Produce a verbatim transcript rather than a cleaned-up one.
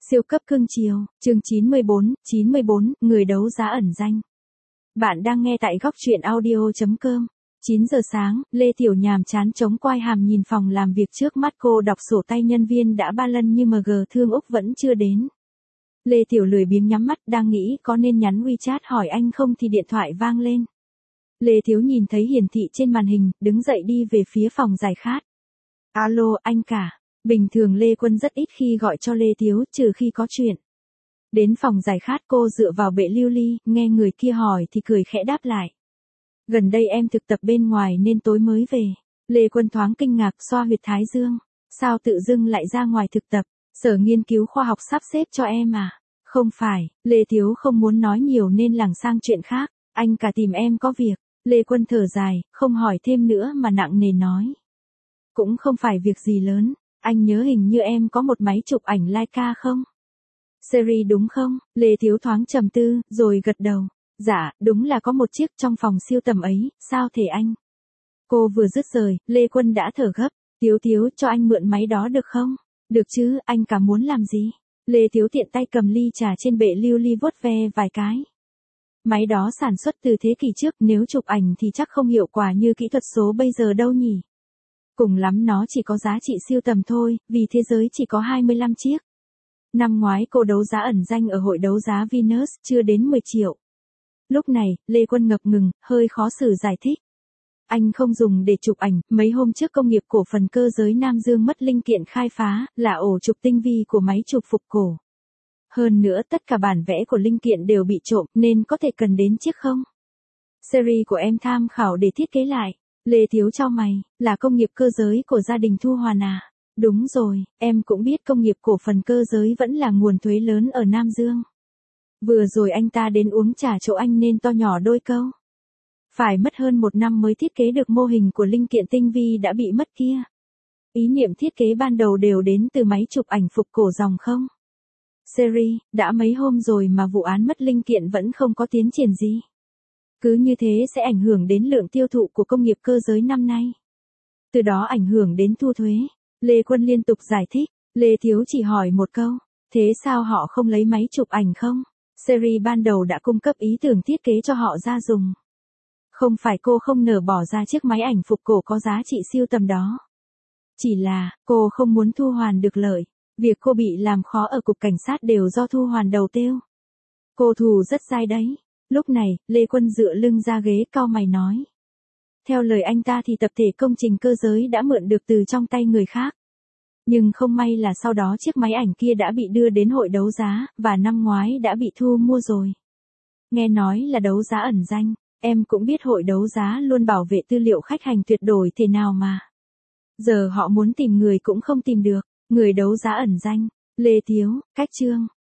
Siêu cấp cưng chiều, chương chín mươi bốn, chín mươi bốn, người đấu giá ẩn danh. Bạn đang nghe tại góc truyện audio chấm com. chín giờ sáng, Lê Tiểu nhàm chán chống quai hàm nhìn phòng làm việc trước mắt cô đọc sổ tay nhân viên đã ba lần nhưng em giê Thương Úc vẫn chưa đến. Lê Tiểu lười biếng nhắm mắt đang nghĩ có nên nhắn WeChat hỏi anh không thì điện thoại vang lên. Lê Thiếu nhìn thấy hiển thị trên màn hình, đứng dậy đi về phía phòng giải khát. Alo, anh cả. Bình thường Lê Quân rất ít khi gọi cho Lê Thiếu trừ khi có chuyện. Đến phòng giải khát cô dựa vào bệ lưu ly, nghe người kia hỏi thì cười khẽ đáp lại. Gần đây em thực tập bên ngoài nên tối mới về. Lê Quân thoáng kinh ngạc xoa huyệt thái dương. Sao tự dưng lại ra ngoài thực tập? Sở nghiên cứu khoa học sắp xếp cho em à? Không phải, Lê Thiếu không muốn nói nhiều nên lảng sang chuyện khác. Anh cả tìm em có việc. Lê Quân thở dài, không hỏi thêm nữa mà nặng nề nói. Cũng không phải việc gì lớn. Anh nhớ hình như em có một máy chụp ảnh Leica không? Series đúng không? Lê Thiếu thoáng trầm tư, rồi gật đầu. Dạ, đúng là có một chiếc trong phòng siêu tầm ấy, sao thể anh? Cô vừa dứt lời, Lê Quân đã thở gấp. Thiếu Thiếu cho anh mượn máy đó được không? Được chứ, anh cả muốn làm gì? Lê Thiếu tiện tay cầm ly trà trên bệ lưu ly vuốt ve vài cái. Máy đó sản xuất từ thế kỷ trước, nếu chụp ảnh thì chắc không hiệu quả như kỹ thuật số bây giờ đâu nhỉ? Cùng lắm nó chỉ có giá trị siêu tầm thôi, vì thế giới chỉ có hai mươi lăm chiếc. Năm ngoái cô đấu giá ẩn danh ở hội đấu giá Venus, chưa đến mười triệu. Lúc này, Lê Quân ngập ngừng, hơi khó xử giải thích. Anh không dùng để chụp ảnh, mấy hôm trước công nghiệp cổ phần cơ giới Nam Dương mất linh kiện khai phá, là ổ trục tinh vi của máy chụp phục cổ. Hơn nữa tất cả bản vẽ của linh kiện đều bị trộm, nên có thể cần đến chiếc không? Series của em tham khảo để thiết kế lại. Lê Thiếu chau mày, là công nghiệp cơ giới của gia đình Thu Hoàn à? Đúng rồi, em cũng biết công nghiệp cổ phần cơ giới vẫn là nguồn thuế lớn ở Nam Dương. Vừa rồi anh ta đến uống trà chỗ anh nên to nhỏ đôi câu. Phải mất hơn một năm mới thiết kế được mô hình của linh kiện tinh vi đã bị mất kia. Ý niệm thiết kế ban đầu đều đến từ máy chụp ảnh phục cổ dòng không? Series, đã mấy hôm rồi mà vụ án mất linh kiện vẫn không có tiến triển gì. Cứ như thế sẽ ảnh hưởng đến lượng tiêu thụ của công nghiệp cơ giới năm nay. Từ đó ảnh hưởng đến thu thuế. Lê Quân liên tục giải thích. Lê Thiếu chỉ hỏi một câu. Thế sao họ không lấy máy chụp ảnh không? Series ban đầu đã cung cấp ý tưởng thiết kế cho họ ra dùng. Không phải cô không nỡ bỏ ra chiếc máy ảnh phục cổ có giá trị siêu tầm đó. Chỉ là, cô không muốn Thu Hoàn được lợi. Việc cô bị làm khó ở cục cảnh sát đều do Thu Hoàn đầu têu. Cô thù rất dai đấy. Lúc này, Lê Quân dựa lưng ra ghế cau mày nói. Theo lời anh ta thì tập thể công trình cơ giới đã mượn được từ trong tay người khác. Nhưng không may là sau đó chiếc máy ảnh kia đã bị đưa đến hội đấu giá, và năm ngoái đã bị thu mua rồi. Nghe nói là đấu giá ẩn danh, em cũng biết hội đấu giá luôn bảo vệ tư liệu khách hàng tuyệt đối thế nào mà. Giờ họ muốn tìm người cũng không tìm được, người đấu giá ẩn danh. Lê Thiếu, cách chương.